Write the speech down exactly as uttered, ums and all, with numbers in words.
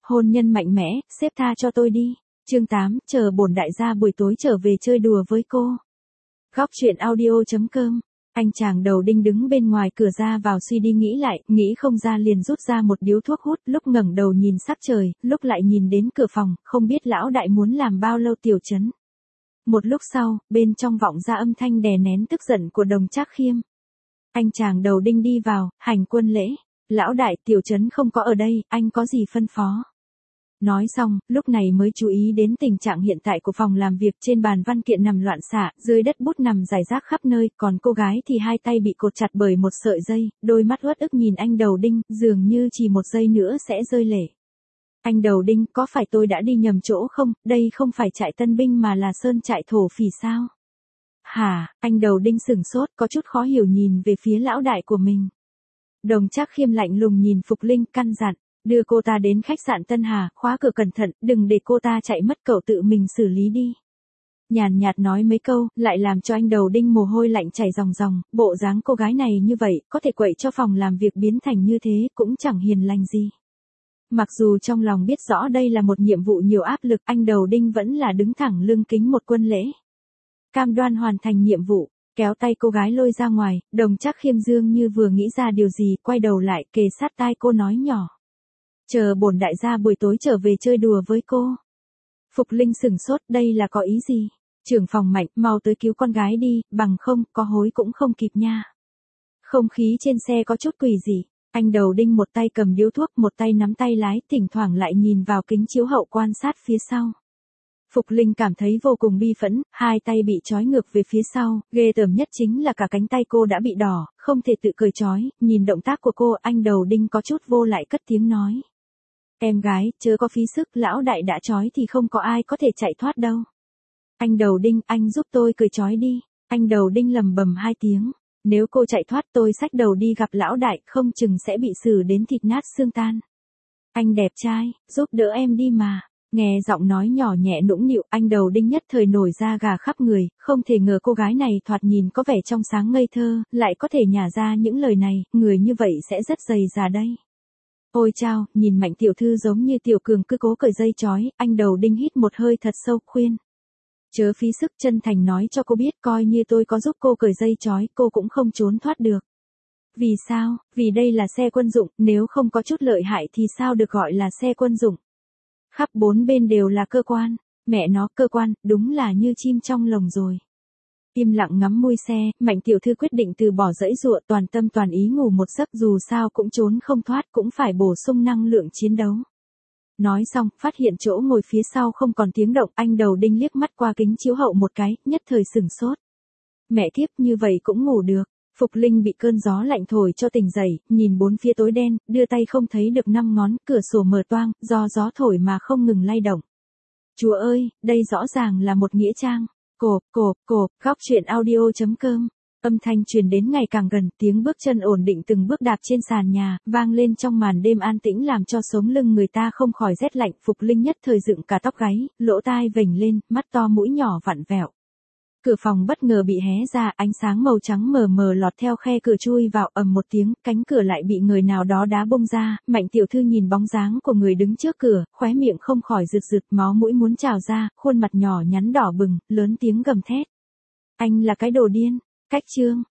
hôn nhân mạnh mẽ, sếp tha cho tôi đi. Chương tám, chờ bổn đại gia buổi tối trở về chơi đùa với cô. Góc truyện audio chấm com. Anh chàng đầu đinh đứng bên ngoài cửa ra vào suy đi nghĩ lại, nghĩ không ra liền rút ra một điếu thuốc hút, lúc ngẩng đầu nhìn sắc trời, lúc lại nhìn đến cửa phòng, không biết lão đại muốn làm bao lâu tiểu trấn. Một lúc sau, bên trong vọng ra âm thanh đè nén tức giận của Đồng Trác Khiêm. Anh chàng đầu đinh đi vào, hành quân lễ. Lão đại, tiểu trấn không có ở đây, anh có gì phân phó? Nói xong, lúc này mới chú ý đến tình trạng hiện tại của phòng làm việc, trên bàn văn kiện nằm loạn xạ, dưới đất bút nằm rải rác khắp nơi, còn cô gái thì hai tay bị cột chặt bởi một sợi dây, đôi mắt uất ức nhìn anh đầu đinh, dường như chỉ một giây nữa sẽ rơi lệ. Anh đầu đinh, có phải tôi đã đi nhầm chỗ không, đây không phải trại tân binh mà là sơn trại thổ phỉ sao? Hả, anh đầu đinh sửng sốt, có chút khó hiểu nhìn về phía lão đại của mình. Đồng Trác Khiêm lạnh lùng nhìn Phục Linh, căn dặn. Đưa cô ta đến khách sạn Tân Hà, khóa cửa cẩn thận, đừng để cô ta chạy mất, cậu tự mình xử lý đi. Nhàn nhạt nói mấy câu, lại làm cho anh đầu đinh mồ hôi lạnh chảy ròng ròng, bộ dáng cô gái này như vậy, có thể quậy cho phòng làm việc biến thành như thế, cũng chẳng hiền lành gì. Mặc dù trong lòng biết rõ đây là một nhiệm vụ nhiều áp lực, anh đầu đinh vẫn là đứng thẳng lưng kính một quân lễ. Cam đoan hoàn thành nhiệm vụ, kéo tay cô gái lôi ra ngoài, Đồng Trác Khiêm dương như vừa nghĩ ra điều gì, quay đầu lại, kề sát tai cô nói nhỏ. Chờ bổn đại gia buổi tối trở về chơi đùa với cô. Phục Linh sửng sốt, đây là có ý gì? Trưởng phòng Mạnh, mau tới cứu con gái đi, bằng không, có hối cũng không kịp nha. Không khí trên xe có chút quỷ dị, anh đầu đinh một tay cầm điếu thuốc, một tay nắm tay lái, thỉnh thoảng lại nhìn vào kính chiếu hậu quan sát phía sau. Phục Linh cảm thấy vô cùng bi phẫn, hai tay bị trói ngược về phía sau, ghê tởm nhất chính là cả cánh tay cô đã bị đỏ, không thể tự cởi trói, nhìn động tác của cô, anh đầu đinh có chút vô lại cất tiếng nói. Em gái, chớ có phí sức, lão đại đã trói thì không có ai có thể chạy thoát đâu. Anh đầu đinh, anh giúp tôi cởi trói đi. Anh đầu đinh lầm bầm hai tiếng. Nếu cô chạy thoát tôi xách đầu đi gặp lão đại, không chừng sẽ bị xử đến thịt nát xương tan. Anh đẹp trai, giúp đỡ em đi mà. Nghe giọng nói nhỏ nhẹ nũng nịu, anh đầu đinh nhất thời nổi da gà khắp người, không thể ngờ cô gái này thoạt nhìn có vẻ trong sáng ngây thơ, lại có thể nhả ra những lời này, người như vậy sẽ rất dày dà đây. Ôi chao, nhìn Mạnh tiểu thư giống như tiểu cường cứ cố cởi dây chói, anh đầu đinh hít một hơi thật sâu, khuyên. Chớ phí sức, chân thành nói cho cô biết, coi như tôi có giúp cô cởi dây chói, cô cũng không trốn thoát được. Vì sao? Vì đây là xe quân dụng, nếu không có chút lợi hại thì sao được gọi là xe quân dụng? Khắp bốn bên đều là cơ quan, mẹ nó, cơ quan, đúng là như chim trong lồng rồi. Im lặng ngắm mui xe, Mạnh tiểu thư quyết định từ bỏ dãy dụa, toàn tâm toàn ý ngủ một giấc, dù sao cũng trốn không thoát, cũng phải bổ sung năng lượng chiến đấu. Nói xong, phát hiện chỗ ngồi phía sau không còn tiếng động, anh đầu đinh liếc mắt qua kính chiếu hậu một cái, nhất thời sửng sốt. Mẹ kiếp, như vậy cũng ngủ được. Phục Linh bị cơn gió lạnh thổi cho tỉnh dậy, nhìn bốn phía tối đen, đưa tay không thấy được năm ngón, cửa sổ mở toang, do gió thổi mà không ngừng lay động. Chúa ơi, đây rõ ràng là một nghĩa trang. Cộp, cộp, cộp, góc truyện audio chấm com. Âm thanh truyền đến ngày càng gần, tiếng bước chân ổn định từng bước đạp trên sàn nhà, vang lên trong màn đêm an tĩnh làm cho sống lưng người ta không khỏi rét lạnh. Phục Linh nhất thời dựng cả tóc gáy, lỗ tai vểnh lên, mắt to mũi nhỏ vặn vẹo. Cửa phòng bất ngờ bị hé ra, ánh sáng màu trắng mờ mờ lọt theo khe cửa chui vào, ầm một tiếng, cánh cửa lại bị người nào đó đá bung ra. Mạnh tiểu thư nhìn bóng dáng của người đứng trước cửa, khóe miệng không khỏi rực rực, máu mũi muốn trào ra, khuôn mặt nhỏ nhắn đỏ bừng, lớn tiếng gầm thét. Anh là cái đồ điên. Cách chương.